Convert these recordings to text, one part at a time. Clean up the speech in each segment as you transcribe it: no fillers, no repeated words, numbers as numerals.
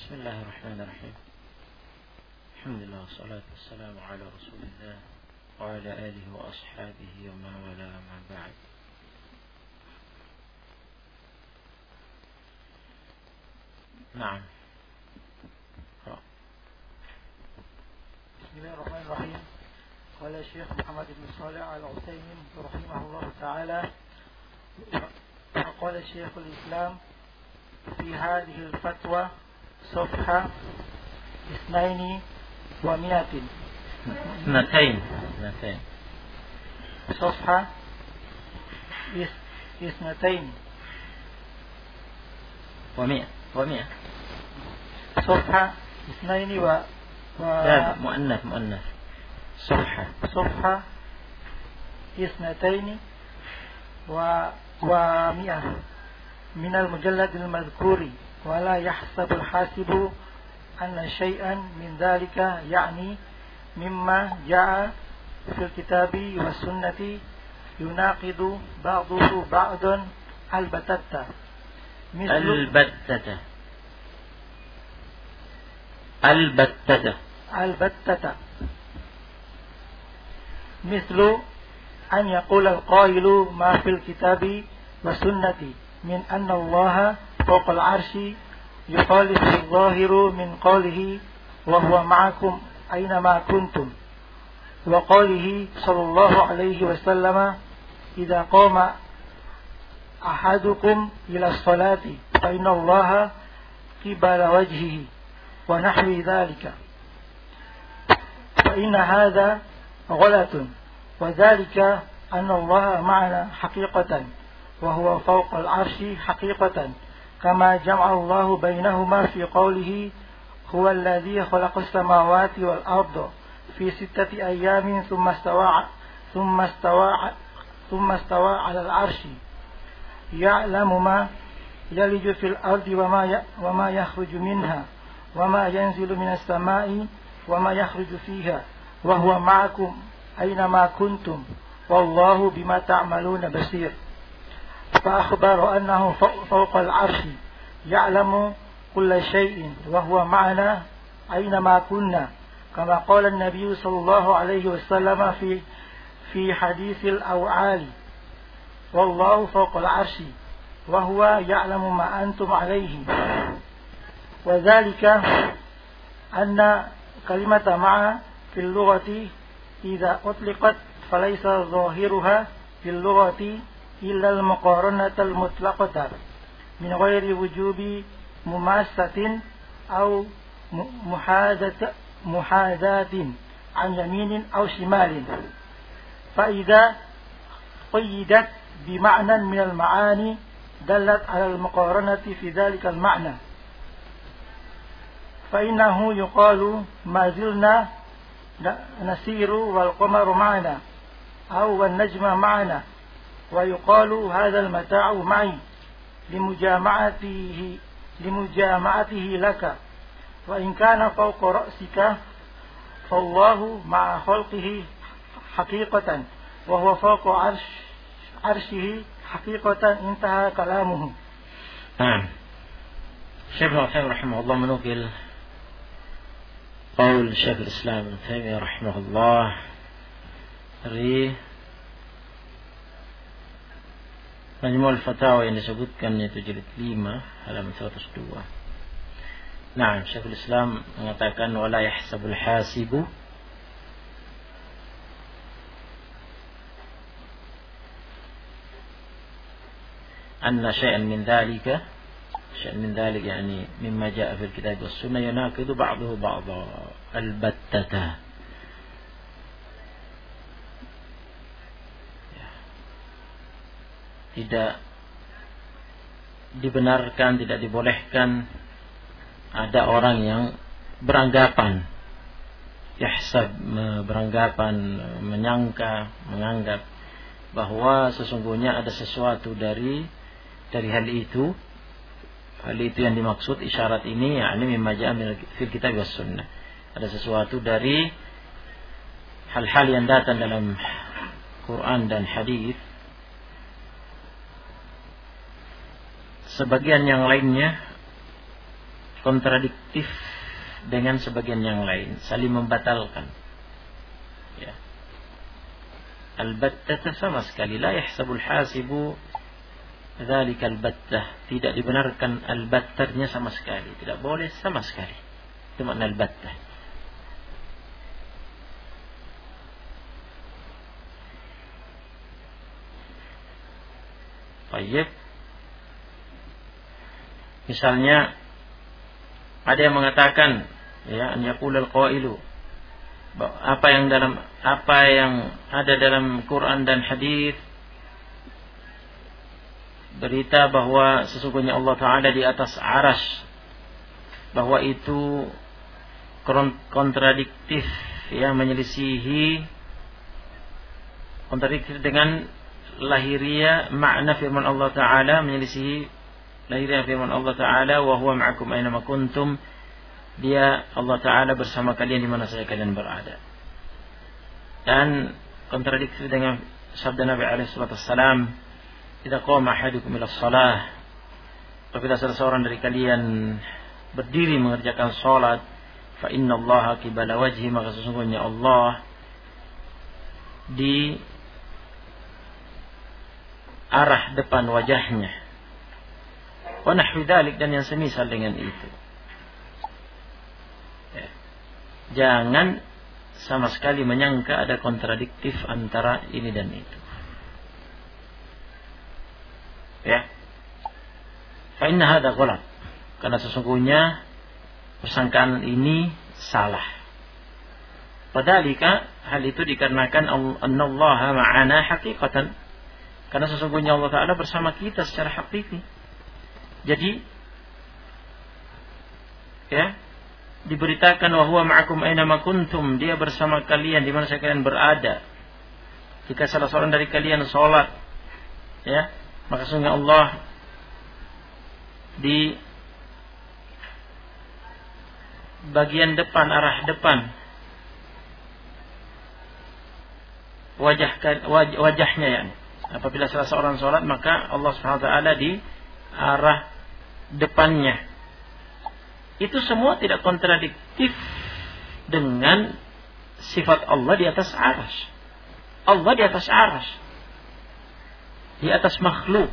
بسم الله الرحمن الرحيم. الحمد لله والصلاة والسلام على رسول الله وعلى آله وأصحابه ومن والاه ما بعد. نعم. بسم الله الرحمن الرحيم. قال الشيخ محمد بن صالح العثيمين رحمه الله تعالى: قال الشيخ الإسلام في هذه الفتوى صفحة 200 صفحة 200 ومئة صفحة 2 لا مؤنث صفحة 2 ومئة من المجلد المذكور، ولا يحسب الحاسب أن شيئا من ذلك يعني مما جاء في الكتاب والسنة يناقض بعضه بعضا البتة مثل أن يقول القائل ما في الكتاب والسنة من أن الله فوق العرش يخالف الظاهر من قوله وهو معكم أينما كنتم، وقوله صلى الله عليه وسلم إذا قام أحدكم إلى الصلاة فإن الله قبل وجهه ونحو ذلك، فإن هذا غلط، وذلك أن الله معنا حقيقة وهو فوق العرش حقيقة، كما جمع الله بينهما في قوله هو الذي خلق السماوات والأرض في 6 أيام ثم استوى على العرش يعلم ما يلج في الأرض وما يخرج منها وما ينزل من السماء وما يخرج فيها وهو معكم أينما كنتم والله بما تعملون بصير. فأخبر أنه فوق العرش يعلم كل شيء وهو معنا أينما كنا، كما قال النبي صلى الله عليه وسلم في حديث الأوعال: والله فوق العرش وهو يعلم ما أنتم عليه. وذلك أن كلمة مع في اللغة إذا أطلقت فليس ظاهرها في اللغة إلا المقارنة المطلقة من غير وجوب مماسة أو محاذاة عن يمين أو شمال، فإذا قيدت بمعنى من المعاني دلت على المقارنة في ذلك المعنى، فإنه يقال ما زلنا نسير والقمر معنا أو والنجم معنا، ويقال هذا المتاع معي لمجامعته لك، وإن كان فوق رأسك فالله مع خلقه حقيقة وهو فوق عرشه حقيقة. انتهى كلامه. الشيخ ابن رحمه الله منقل قول الشيخ الإسلام ابن تيمية رحمه الله dari Majmu' al-Fatawa yang disebutkan yaitu jilid 5 halaman 102. Nah, Syekhul Islam mengatakan wala yahsabul hasibu anna syai'an min dhalika yani mimma ja'a fil kitab was sunnah yunaqidu ba'dahu ba'dha al-battata. Tidak dibenarkan, tidak dibolehkan ada orang yang beranggapan menganggap bahwa sesungguhnya ada sesuatu dari hal itu yang dimaksud isyarat ini, yakni mimma ja'a fil kitab was sunnah. Ada sesuatu dari hal-hal yang datang dalam Quran dan hadis. Sebagian yang lainnya kontradiktif dengan sebagian yang lain, saling membatalkan. Ya. Al-battah sama sekali, la yahsabul hasibu dzalika al-battah, tidak dibenarkan al-battahnya sama sekali, tidak boleh sama sekali. Itu makna al-battah. Baik. Misalnya ada yang mengatakan, ya, an yaqul al-qailu, apa yang ada dalam Quran dan hadis berita bahwa sesungguhnya Allah Ta'ala di atas arsy, bahwa itu kontradiktif, ya, kontradiktif dengan lahiriah makna firman Allah Ta'ala, menyelisihi lahiriah firman Allah Ta'ala, wa huwa ma'akum aina ma kuntum, dia Allah Ta'ala bersama kalian di mana saja kalian berada. Dan kontradiktif dengan sabda Nabi alaihi salatu wassalam, idza qama ahadukum ila shalah, apabila salah seorang dari kalian berdiri mengerjakan salat, fa innallaha qibala wajhi, maka sesungguhnya Allah di arah depan wajahnya, wa nahwi dzalik, dan yang semisal dengan itu. Ya. Jangan sama sekali menyangka ada kontradiktif antara ini dan itu. Ya. Fa inna hadza ghalat, karena sesungguhnya persangkaan ini salah. Padahal hal itu dikarenakan annallaha ma'ana haqiqatan, karena sesungguhnya Allah Ta'ala bersama kita secara hakiki. Jadi, ya, diberitakan wa huwa ma'akum aina ma kuntum, dia bersama kalian di mana saja kalian berada. Jika salah seorang dari kalian salat, ya, maka sesungguhnya Allah di bagian depan, arah depan wajahnya, ya. Apabila salah seorang sholat, maka Allah SWT di arah depannya. Itu semua tidak kontradiktif dengan sifat Allah di atas arsy. Allah di atas arsy, di atas makhluk.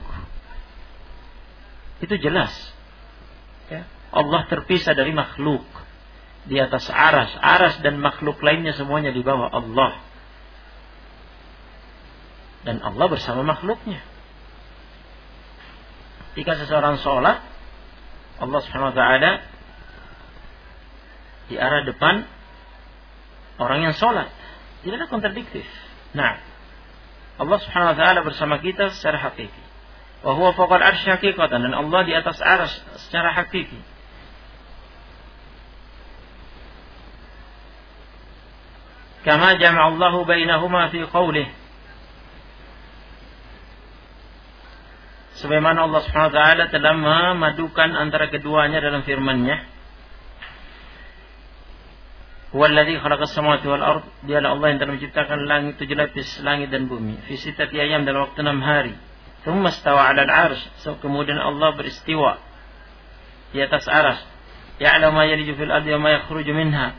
Itu jelas. Ya. Allah terpisah dari makhluk, di atas arsy. Arsy dan makhluk lainnya semuanya di bawah Allah. Dan Allah bersama makhluknya. Jika seseorang sholat, Allah Subhanahu wa ta'ala di arah depan orang yang sholat. Tidak ada kontradiktif. Nah, Allah Subhanahu wa ta'ala bersama kita secara hakiki. Wa huwa fawqal arsy haqiqatan, dan Allah di atas arsy secara hakiki. Kama jama'allahu bainahuma fi qawlihi, sebagaimana Allah Subhanahu wa ta'ala telah memadukan antara keduanya dalam firman-Nya, Huwallazi khalaqas samawati wal ard, dialah Allah yang telah menciptakan langit, 7 lapis langit dan bumi, fi sittati ayyam, dalam waktu 6 hari. Tsumma istawa 'alal 'arsy, kemudian Allah beristiwa di atas arsy. Ya'lamu ma yaliju fil ardi wa ma yakhruju minha.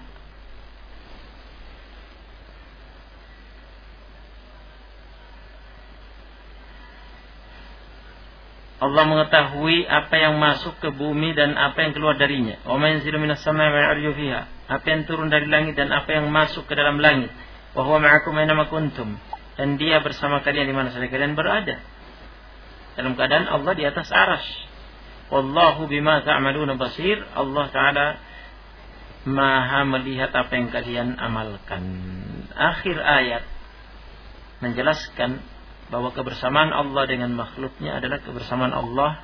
Allah mengetahui apa yang masuk ke bumi dan apa yang keluar darinya. Wa ma yanzilu minas samaa'i wa ya'ruju fiha, apa yang turun dari langit dan apa yang masuk ke dalam langit. Wa huwa ma'akum aina ma kuntum, dan dia bersama kalian di mana saja kalian berada. Dalam keadaan Allah di atas arsy. Wallahu bima ta'maluna basir, Allah Ta'ala Maha melihat apa yang kalian amalkan. Akhir ayat menjelaskan bahwa kebersamaan Allah dengan makhluknya adalah kebersamaan Allah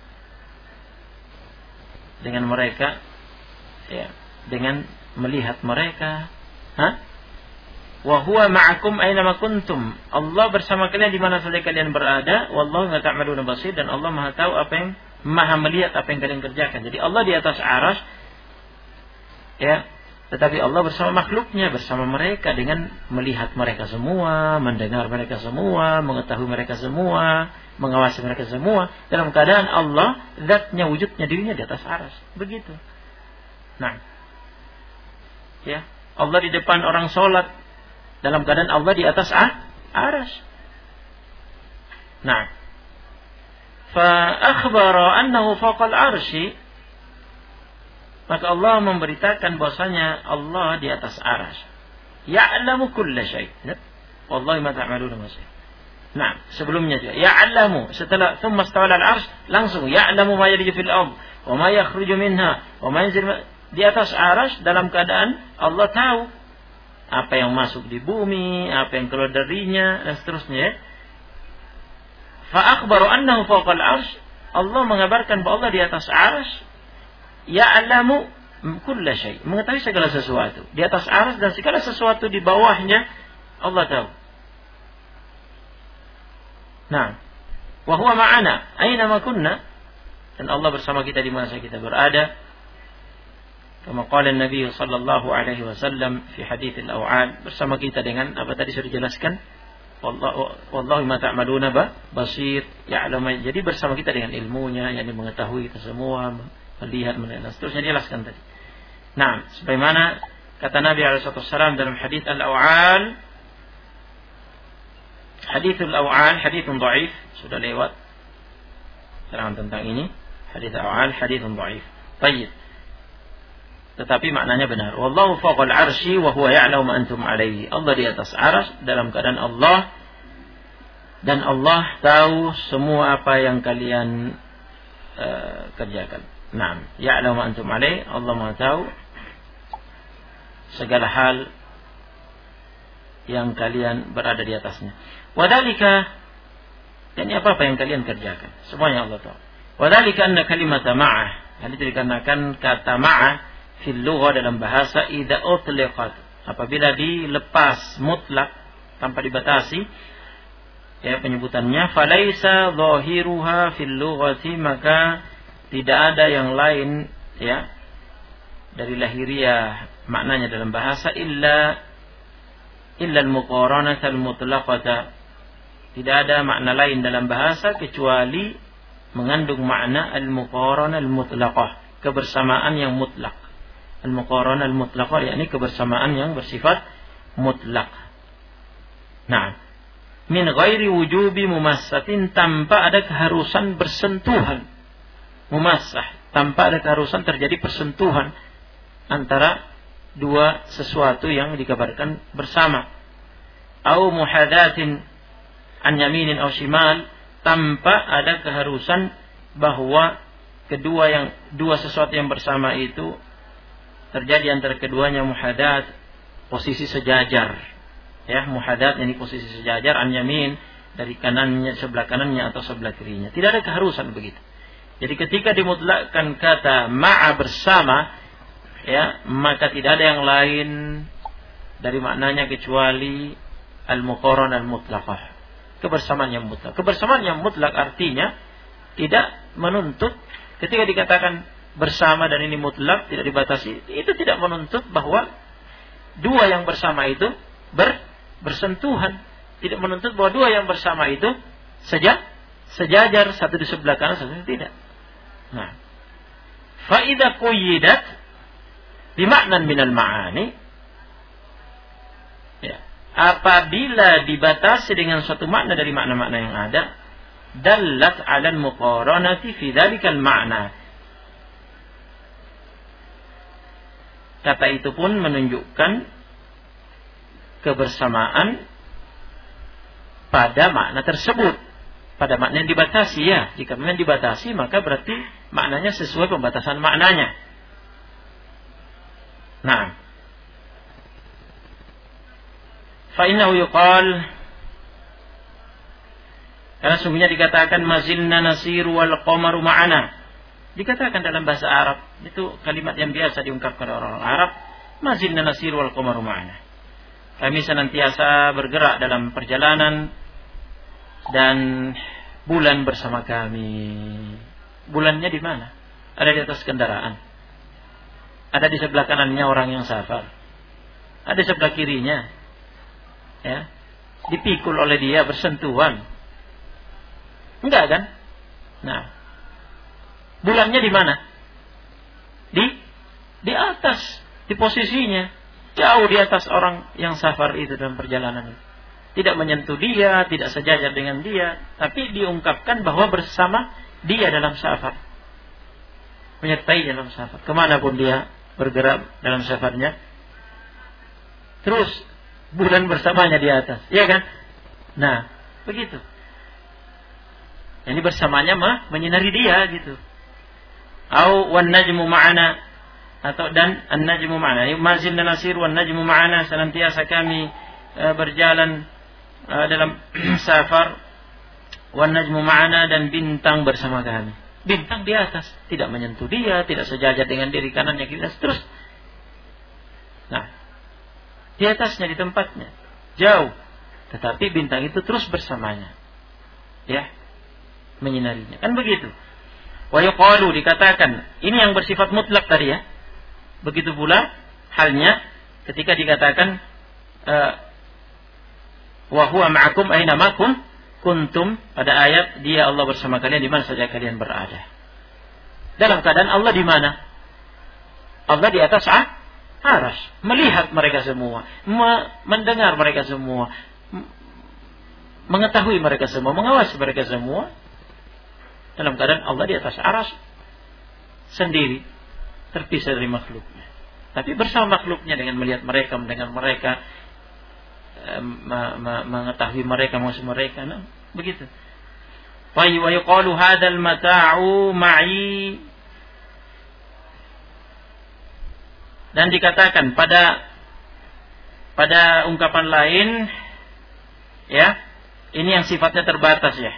dengan mereka, ya, dengan melihat mereka. Wa huwa ma'akum aina ma kuntum, Allah bersama kalian di mana saja kalian berada. Wallahu ma ta'maluna basir, dan Allah Maha tahu apa yang, Maha melihat apa yang kalian kerjakan. Jadi Allah di atas arsy, ya, tetapi Allah bersama makhluknya, bersama mereka dengan melihat mereka semua, mendengar mereka semua, mengetahui mereka semua, mengawasi mereka semua. Dalam keadaan Allah, zatnya, wujudnya, dirinya di atas arsy. Begitu. Nah, ya, Allah di depan orang sholat dalam keadaan Allah di atas arsy. Nah, fa akhbara annahu fawqa al-arsy, maka Allah memberitakan bahwasanya Allah di atas arsy. Ya'lamu kulla syai'. Wallahi ma ta'maluna basir. Nah, sebelumnya juga ya'lamu, setelah tsumma istawa 'alal 'arsy, langsung ya'lamu ma yaliju fil ardh wa ma yakhruju minha wa ma yanzilu. Di atas arsy dalam keadaan Allah tahu apa yang masuk di bumi, apa yang keluar darinya, dan seterusnya. Fa akhbaru annahu fawqa al-'arsy, Allah mengabarkan bahwa Allah di atas arsy. Ya'lamu kulla syai', mengetahui segala sesuatu. Di atas arsy dan segala sesuatu di bawahnya Allah tahu. Nah, wa huwa ma'ana aina ma kunna, dan Allah bersama kita di mana saja kita berada. Kama qala Nabi sallallahu alaihi wasallam fi hadits al-aw'al, bersama kita dengan apa tadi sudah dijelaskan, wallahu ma ta'maluna basir, ya'lamu, jadi bersama kita dengan ilmunya, yang mengetahui kita semua, melihat, mendengar, seterusnya dijelaskan tadi. Nah, sebagaimana kata Nabi alaihi wasallam dalam hadits al-aw'al, hadits al-aw'al haditsun dhaif, sudah lewat terang tentang ini. Hadits al-aw'al haditsun dhaif. Baik. Tetapi maknanya benar. Wallahu fawqal 'arsy wa huwa ya'lamu ma antum 'alaihi. Allah di atas arsy dalam keadaan Allah, dan Allah tahu semua apa yang kalian kerjakan. Naam, ya'lamu ma antum 'alaihi. Allah Maha tahu segala hal yang kalian berada di atasnya. Wadhalika, ini apa yang kalian kerjakan, semuanya Allah tahu. Wadhalika anna kalimata ma'ah, hal itu dikarenakan kata ma'ah fil lugha dalam bahasa idza utliqat, apabila dilepas mutlak tanpa dibatasi, ya penyebutannya, falaisa zahiruha fil lughati, maka tidak ada yang lain ya dari lahiriah maknanya dalam bahasa illa al-muqaranah al-mutlaqata, tidak ada makna lain dalam bahasa kecuali mengandung makna al-muqaranah al-mutlaqah, kebersamaan yang mutlak. Al-muqaranah al-mutlaqah yakni kebersamaan yang bersifat mutlak. Nah, min ghairi wujubi mumassatin, tanpa ada keharusan bersentuhan. Mumassah, tanpa ada keharusan terjadi persentuhan antara dua sesuatu yang dikabarkan bersama. Au muhadatin an yaminin au shimal, tanpa ada keharusan bahwa dua sesuatu yang bersama itu terjadi antara keduanya muhadat, posisi sejajar. Ya, muhadat ini posisi sejajar, an yamin dari kanannya, sebelah kanannya atau sebelah kirinya. Tidak ada keharusan begitu. Jadi ketika dimutlakkan kata ma'a bersama, ya, maka tidak ada yang lain dari maknanya kecuali al-muqaranah al-mutlaqah, kebersamaan yang mutlak. Kebersamaan yang mutlak artinya tidak menuntut, ketika dikatakan bersama dan ini mutlak tidak dibatasi, itu tidak menuntut bahwa dua yang bersama itu bersentuhan, tidak menuntut bahwa dua yang bersama itu sejajar, satu di sebelah kanan, satu tidak. Nah, fa idza quyyidat bimaknan minal ma'ani, ya, apabila dibatasi dengan suatu makna dari makna-makna yang ada, dallat 'alal muqaranati fi dzalikal ma'na, kata itu pun menunjukkan kebersamaan pada makna tersebut, pada makna yang dibatasi. Ya, jika memang dibatasi maka berarti maknanya sesuai pembatasan maknanya. Nah, fa innahu yuqal, karena sungguhnya dikatakan mazilna nasiru wal qamaru ma'ana. Dikatakan dalam bahasa Arab, itu kalimat yang biasa diungkapkan oleh orang Arab, mazilna nasiru wal qamaru ma'ana. Kami senantiasa bergerak dalam perjalanan dan bulan bersama kami. Bulannya di mana? Ada di atas kendaraan. Ada di sebelah kanannya orang yang safar. Ada di sebelah kirinya. Ya. Dipikul oleh dia, bersentuhan. Enggak kan? Nah, bulannya di mana? Di atas. atas di posisinya, jauh di atas orang yang safar itu dalam perjalanan itu. Tidak menyentuh dia, tidak sejajar dengan dia, tapi diungkapkan bahwa bersama dia dalam safar, menyertai dalam safar, kemanapun dia bergerak dalam safarnya, terus bulan bersamanya di atas, ya kan? Nah, begitu. Ini bersamanya menyinari dia gitu. Au wan najmu ma'ana, atau dan an-najmu ma'ana. Mazil dan nasir wan najmu ma'ana, senantiasa kami berjalan dalam safar, wan najmu ma'ana, dan bintang bersama kami. Bintang di atas, tidak menyentuh dia, tidak sejajar dengan diri kanannya kita terus. Nah, di atasnya, di tempatnya, jauh, tetapi bintang itu terus bersamanya, ya, menyinarinya. Kan begitu. Wa yuqalu, dikatakan, ini yang bersifat mutlak tadi ya. Begitu pula halnya ketika dikatakan wa huwa ma'akum aina ma kuntum, pada ayat dia Allah bersama kalian di mana saja kalian berada. Dalam keadaan Allah di mana? Allah di atas arsy, melihat mereka semua, mendengar mereka semua, mengetahui mereka semua, mengawasi mereka semua. Dalam keadaan Allah di atas arsy sendiri, terpisah dari makhluknya. Tapi bersama makhluknya dengan melihat mereka, mendengar mereka, mengetahui mereka, mengawasi mereka. Nah, begitu. Wa yuqalu hadzal mata'u ma'i, dan dikatakan pada ungkapan lain, ya, ini yang sifatnya terbatas ya.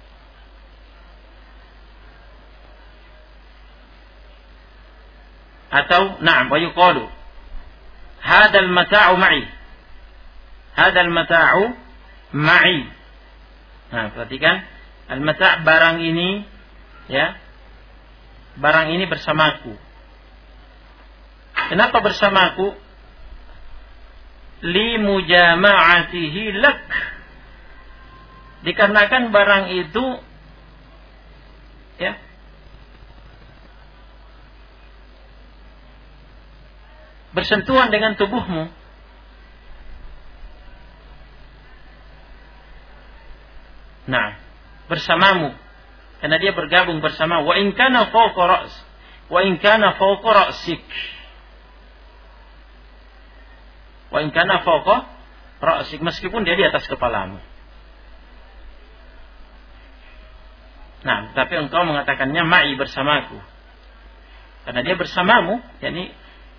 Atau na'am, wa yuqalu hadzal mata'u ma'i, hadzal mata'u ma'i. Nah, perhatikan, al-mata' barang ini, ya, barang ini bersamaku. Kenapa bersamaku? Li mujama'atihi lak, dikarenakan barang itu, ya, bersentuhan dengan tubuhmu. Nah, bersamamu, karena dia bergabung bersama. Wa in kana fawqa ra's, wa in kana fawqa ra'sik, wa in kana fawqa ra'sik, meskipun dia di atas kepalamu. Nah, tapi engkau mengatakannya ma'i, bersamaku, karena dia bersamamu, yakni,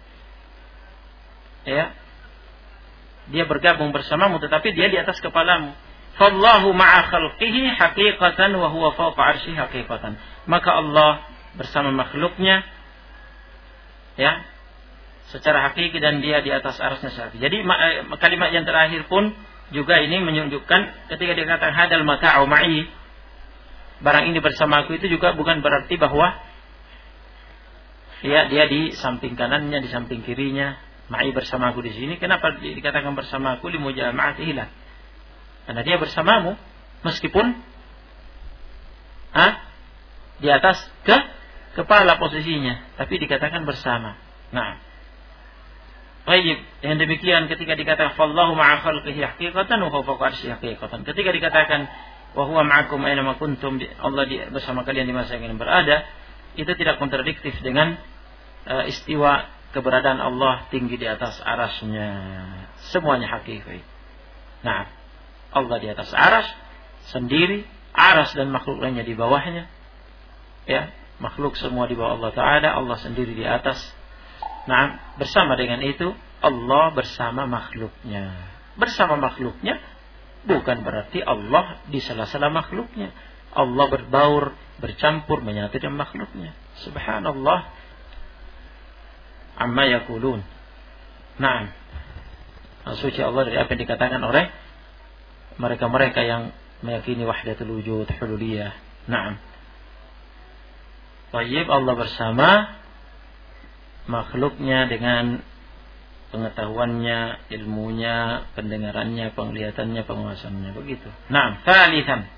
ya, dia bergabung bersamamu, tetapi dia di atas kepalamu. Fallahu ma'a khalqihi haqiqatan wa huwa fawqa 'arsyihi haqiqatan. Maka Allah bersama makhluknya, ya, secara hakiki, dan dia di atas arsy-Nya secara hakiki. Jadi kalimat yang terakhir pun juga ini menunjukkan ketika dikatakan hadal mata'u ma'i, barang ini bersamaku, itu juga bukan berarti bahwa, ya, dia di samping kanannya, di samping kirinya. Ma'i, bersamaku di sini. Kenapa dikatakan bersamaku? Li mujama'atihi lah, karena dia bersamamu meskipun di atas kepala posisinya, tapi dikatakan bersama. Nah, baik, yang demikian ketika dikatakan fallahu ma'a khalqihi haqiqatan wa huwa fawqa 'arsyihi haqiqatan. Ketika dikatakan wa huwa ma'akum aina ma kuntum, Allah bersama kalian di masa yang berada, itu tidak kontradiktif dengan istiwa, keberadaan Allah tinggi di atas arasy-Nya. Semuanya hakiki. Nah, Allah di atas arasy sendiri, arasy dan makhluk lainnya di bawahnya. Ya, makhluk semua di bawah Allah Ta'ala, Allah sendiri di atas. Nah, bersama dengan itu, Allah bersama makhluknya. Bersama makhluknya bukan berarti Allah di sela-sela makhluknya. Allah berbaur, bercampur, menyatu dengan makhluknya. Subhanallah amma yaqulun. Nah, suci Allah dari apa yang dikatakan oleh mereka-mereka yang meyakini wahdatul wujud, hululiyah. Naam. Baik, Allah bersama makhluknya dengan pengetahuannya, ilmunya, pendengarannya, penglihatannya, penguasanya. Begitu. Naam. Tsalitsan.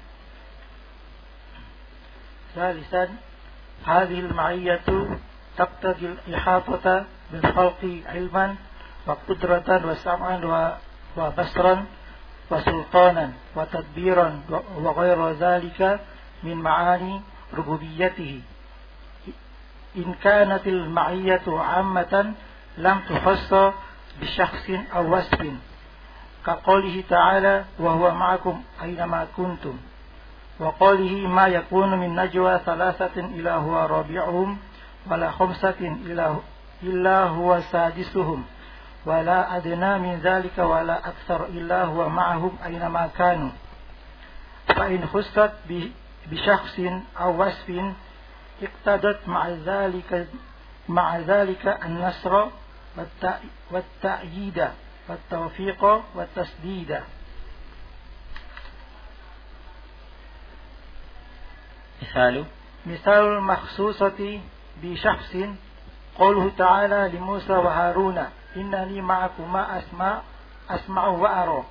Hadhihi al-ma'iyyatu taqtadi al-ihatata بالخلق علما وقدرة وسمعا وبصرا وسلطانا وتدبيرا وغير ذلك من معاني ربوبيته إن كانت المعية عامة لم تخص بشخص أو وصف كقوله تعالى وهو معكم أينما كنتم وقوله ما يكون من نجوى ثلاثة إلا هو رابعهم ولا خمسة إلا هو سادسهم ولا أدنى من ذلك ولا أكثر إلا هو معهم أينما كانوا فإن خصت بشخص أو وصف اقتضت مع ذلك النصر والتأييد والتوفيق والتسديد. مثال المخصوصة بشخص قوله تعالى لموسى وهارون إنني معكما أسمع وأرى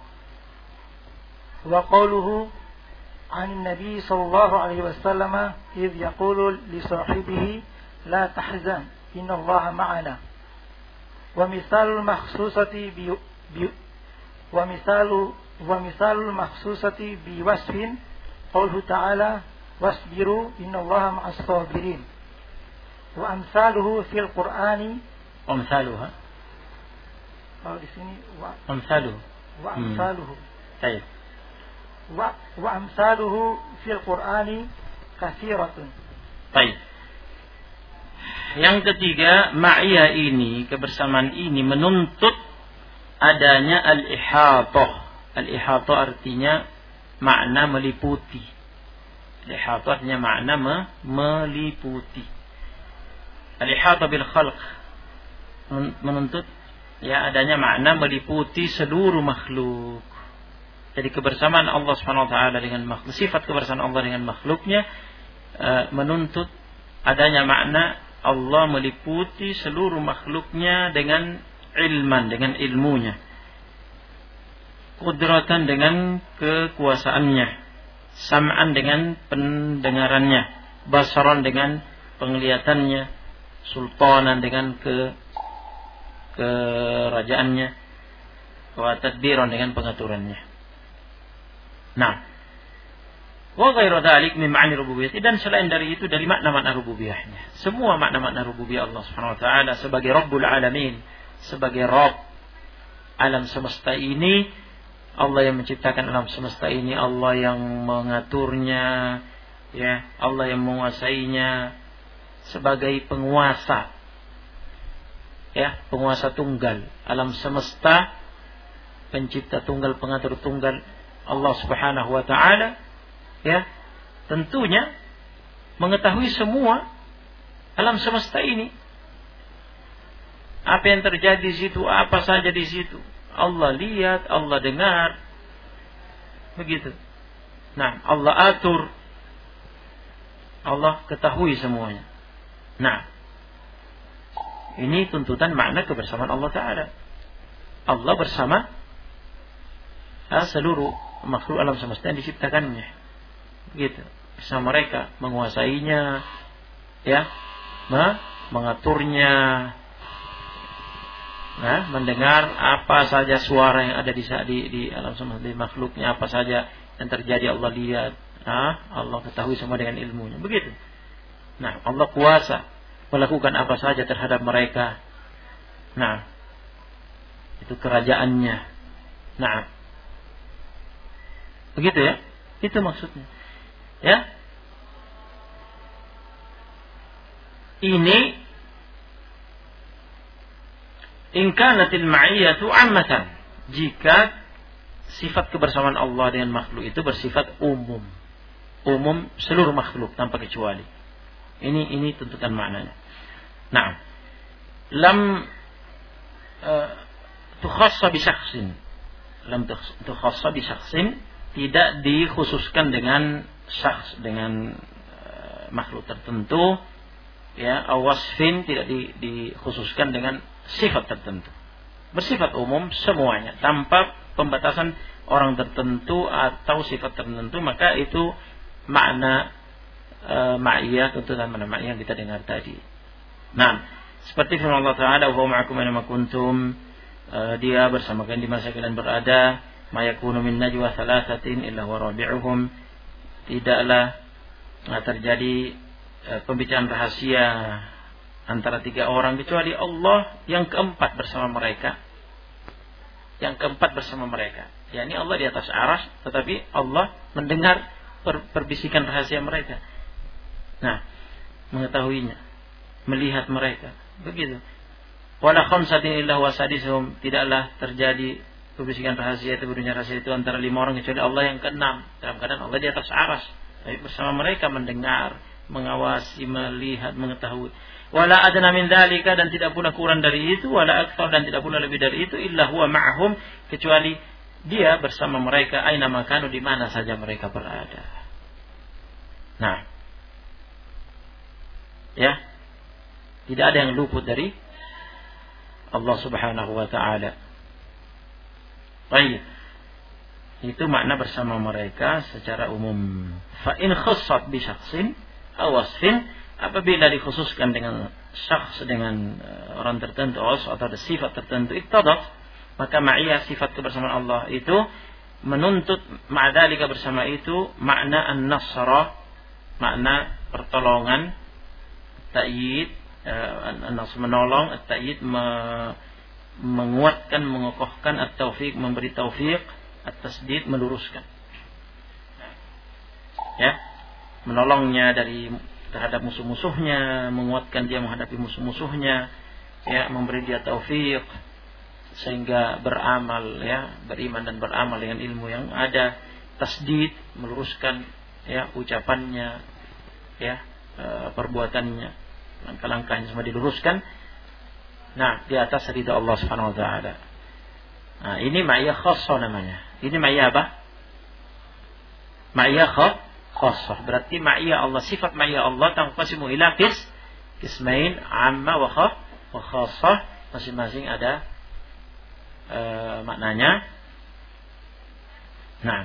وقوله عن النبي صلى الله عليه وسلم إذ يقول لصاحبه لا تحزن إن الله معنا. ومثال المخصوصة بوصف قوله تعالى واصبروا إن الله مع الصابرين. وأمثاله في القرآن وأمثالها وأمثاله طيب وأمثاله في القرآن كثيرة. Baik. Yang ketiga, ma'iyah ini, kebersamaan ini menuntut adanya al-ihatah. Al-ihatah artinya makna meliputi. Al-ihatah artinya makna meliputi. Al-ihatah bil khalq menuntut ya adanya makna meliputi seluruh makhluk. Jadi kebersamaan Allah Subhanahu wa taala dengan makhluk, sifat kebersamaan Allah dengan makhluknya menuntut adanya makna Allah meliputi seluruh makhluknya dengan ilman, dengan ilmunya, qudratan dengan kekuasaannya, sam'an dengan pendengarannya, basaran dengan penglihatannya, sultanan dengan kerajaannya, wa tadbiran dengan pengaturannya. Nah, wa ghairu dzalik min ma'ani rububiyyah, dan selain dari itu dari makna-makna rububiyahnya. Semua makna-makna rububiyah Allah Subhanahu wa taala sebagai Rabbul Alamin, sebagai Rabb alam semesta ini, Allah yang menciptakan alam semesta ini, Allah yang mengaturnya, ya, Allah yang menguasainya sebagai penguasa. Ya, penguasa tunggal alam semesta, pencipta tunggal, pengatur tunggal Allah Subhanahu wa taala, ya, tentunya mengetahui semua alam semesta ini. Apa yang terjadi di situ, apa saja di situ, Allah lihat, Allah dengar. Begitu. Nah, Allah atur, Allah ketahui semuanya. Nah, ini tuntutan makna kebersamaan Allah Ta'ala. Allah bersama seluruh makhluk alam semesta yang diciptakannya. Begitu. Bersama mereka, menguasainya, ya, mengaturnya, nah, mendengar apa saja suara yang ada di alam semesta, di makhluknya, apa saja yang terjadi Allah lihat, Allah ketahui semua dengan ilmunya. Begitu. Nah, Allah kuasa melakukan apa saja terhadap mereka. Nah, itu kerajaannya. Nah, begitu ya. Itu maksudnya. Ya. Ini in kanatil ma'iyatu ammatan, jika sifat kebersamaan Allah dengan makhluk itu bersifat umum. Umum seluruh makhluk tanpa kecuali. Ini tuntutan maknanya. Nah, lam tukhassa bi syakhsin. Lam tukhassa bi syakhsin, tidak dikhususkan dengan syakhs, dengan makhluk tertentu, ya, awasfin, tidak dikhususkan dengan sifat tertentu. Bersifat umum semuanya tanpa pembatasan orang tertentu atau sifat tertentu, maka itu makna ma'iyah, tuntutan makna ma'iyah yang kita dengar tadi. Nah, Seperti firman Allah Ta'ala, "Wa ma'akum aina ma kuntum." Dia bersama kalian di masa kalian berada. "Ma yakunu min najwa thalathatin illa huwa rabi'uhum." Tidaklah terjadi pembicaraan rahasia antara 3 orang kecuali Allah yang keempat bersama mereka. Yang keempat bersama mereka. yakni Allah di atas arsy, tetapi Allah mendengar perbisikan rahasia mereka. Nah, mengetahuinya, melihat mereka. Begitu. Wala khamsatin illa huwa sadisuhum, tidaklah terjadi perbisikan rahasia itu, berbunyi rahasia itu antara 5 orang kecuali Allah yang ke-6. Dalam keadaan Allah di atas arsy, tapi bersama mereka mendengar, mengawasi, melihat, mengetahui. Wala adna min dzalika, dan tidak pula kurang dari itu, wala aktsar, dan tidak pula lebih dari itu, illa huwa ma'ahum, kecuali dia bersama mereka aina makanu, di mana saja mereka berada. Nah, ya, tidak ada yang luput dari Allah Subhanahu wa taala. Baik. Itu makna bersama mereka secara umum. Fa in khassat bi syakhsin aw wasfin, apabila dikhususkan dengan syakhs, dengan orang tertentu atau ada sifat tertentu, iqtadat, maka ma'iyah sifat kebersamaan Allah itu menuntut ma'dalika bersama itu makna an-nasra, makna pertolongan, ta'yid, an-nasr menolong, at-ta'yid menguatkan, mengokohkan, at-taufiq memberi taufiq, at-tasdid meluruskan. Ya, menolongnya dari terhadap musuh-musuhnya, menguatkan dia menghadapi musuh-musuhnya, ya, memberi dia taufik sehingga beramal, ya, beriman dan beramal dengan ilmu yang ada, tasdid meluruskan, ya, ucapannya, ya, perbuatannya, langkah-langkahnya semua diluruskan. Nah, di atas ridha Allah Subhanahu wa taala. Nah, ini ma'iyah khassah namanya. Ini ma'iyah apa? Ma'iyah khassah. Berarti ma'iyah Allah, sifat ma'iyah Allah tanqasimu ila qismain, amma wa khassah. Masing-masing ada maknanya. Nah,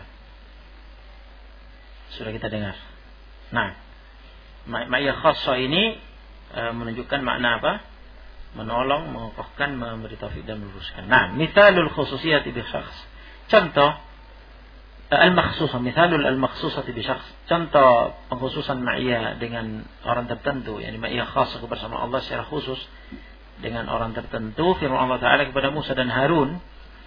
sudah kita dengar. Nah, ma'iyah khassah ini menunjukkan makna apa? Menolong, mengokohkan, memberi taufik dan meluruskan. Nah, mithalul khususiyati bi syakhs. Contoh al-makhsusah, mithalul al-makhsusati bi syakhs. Contoh pengkhususan ma'iyah dengan orang tertentu, yakni ma'iyah khas bersama Allah secara khusus dengan orang tertentu. Firman Allah Ta'ala kepada Musa dan Harun,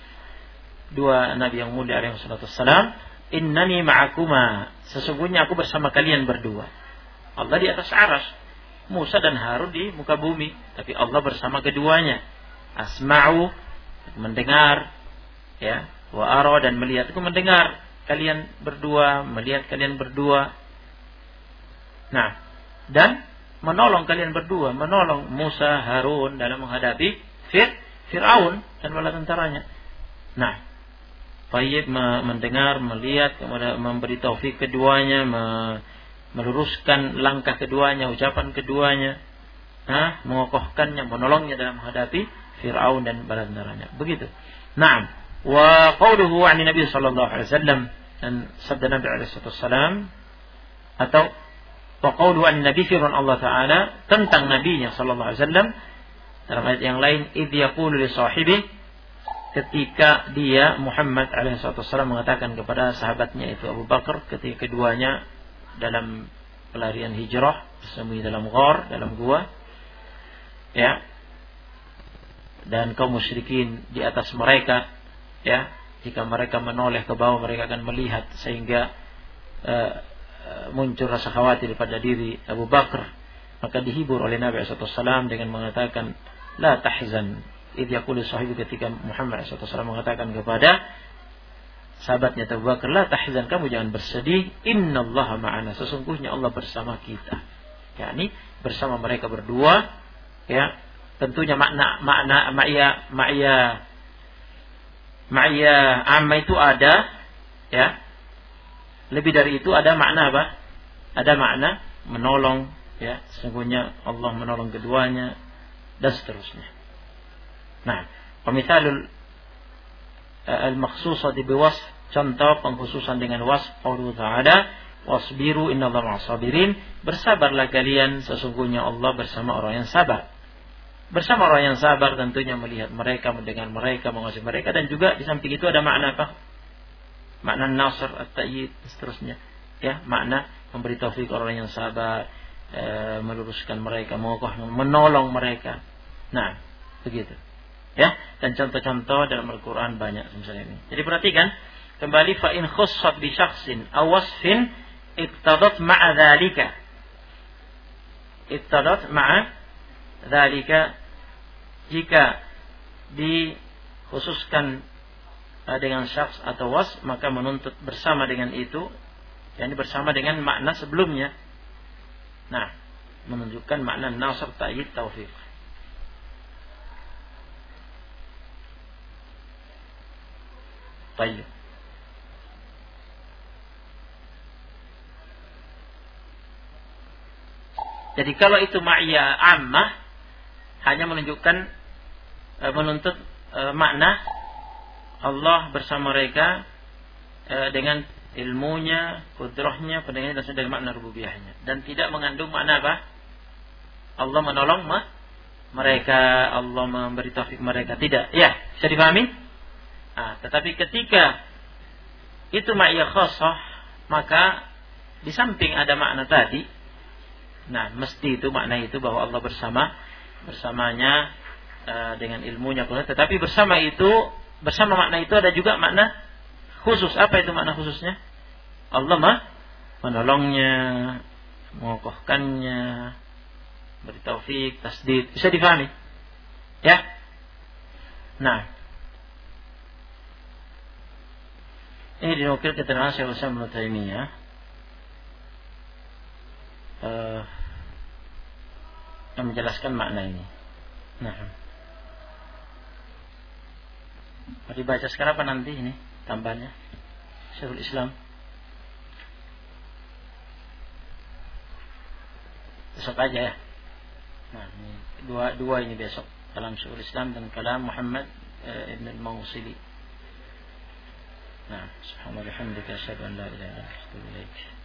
dua nabi yang mulia alaihi salatu wassalam, "Innani ma'akuma", sesungguhnya aku bersama kalian berdua. Allah di atas arsy, Musa dan Harun di muka bumi, tapi Allah bersama keduanya. Asma'u, mendengar, ya, wa ara, dan melihat. Aku mendengar kalian berdua, melihat kalian berdua. Nah, dan menolong kalian berdua, menolong Musa, Harun dalam menghadapi Fir'aun dan bala tentaranya. Nah, Tayyib mendengar, melihat, kemudian memberi taufik keduanya, meluruskan langkah keduanya, ucapan keduanya, mengokohkannya, menolongnya dalam menghadapi Fir'aun dan bala tentaranya. Begitu. Naam. Wa qauluhu 'an Nabi sallallahu alaihi wasallam, dan sabda Nabi alaihi wasallam, atau wa qauluhu 'an Nabi, firman Allah Ta'ala tentang nabinya sallallahu alaihi wasallam dalam ayat yang lain, idh yaqulu li sahibi, ketika dia Muhammad alaihi wasallam mengatakan kepada sahabatnya itu Abu Bakar, ketika keduanya dalam pelarian hijrah, bersembunyi dalam ghar, dalam gua, ya, dan kaum musyrikin di atas mereka, ya, jika mereka menoleh ke bawah mereka akan melihat, sehingga muncul rasa khawatir pada diri Abu Bakar, maka dihibur oleh Nabi SAW dengan mengatakan, la tahzan, idh yaqulu sahibi, ketika Muhammad SAW mengatakan kepada sahabatnya Abu Bakar, la tahzan, kamu jangan bersedih, innallaha ma'ana, sesungguhnya Allah bersama kita. yakni bersama mereka berdua, ya. Tentunya makna ma'iyah amma itu ada, ya. Lebih dari itu ada makna apa? Ada makna menolong, ya. Sesungguhnya Allah menolong keduanya, dan seterusnya. Nah, pemithalul al-makhsusati biwasf, contoh pengkhususan dengan wasf, qauluhu ta'ala, wasbiru innallaha ma'as sabirin, bersabarlah kalian, sesungguhnya Allah bersama orang yang sabar. bersama orang yang sabar tentunya melihat mereka, mendengar mereka, mengasihi mereka, dan juga di samping itu ada makna apa? Makna nasr, at-ta'yid, seterusnya. Ya, makna memberi taufik orang yang sabar, meluruskan mereka, menolong mereka. Nah, begitu. Ya, dan contoh-contoh dalam Al-Qur'an banyak misalnya ini. Jadi perhatikan kembali, fa in khussat bi syakhsin aw wasfin iqtadat ma'a dzalika. Iqtadat ma'a dzalika, jika dikhususkan dengan syakhs atau wasf maka menuntut bersama dengan itu, yakni bersama dengan makna sebelumnya. Nah, menunjukkan makna nasr, ta'yid, taufiq. Baik. Jadi kalau itu ma'iyah ammah, hanya menunjukkan menuntut makna Allah bersama mereka dengan ilmunya, kudrahnya, pendengarannya, dan dari makna rububiyahnya, dan tidak mengandung makna apa? Allah menolong mereka, Allah memberi taufik mereka, tidak. Ya, bisa dipahami? Tetapi ketika itu ma'iyah khassah, maka di samping ada makna tadi, nah mesti itu makna itu bahwa Allah bersamanya dengan ilmunya, tetapi bersama makna itu ada juga makna khusus. Apa itu makna khususnya? Allah menolongnya, mengokohkannya, beri taufik, tasdid. Bisa difahami? Ya. Nah, ini dinukil keterangan Syekh Islam Ibnu Taimiyah yang menjelaskan makna ini. Nah, mau dibaca sekarang apa nanti ini tambahannya? Syekhul Islam besok aja ya. Nah, ini dua ini besok, kalam Syekhul Islam dan kalam Muhammad Ibn al-Mawsili. Nah, subhanallah, bihamdika, asyhadu an la ilaha illa anta, astaghfiruka wa atubu ilaik.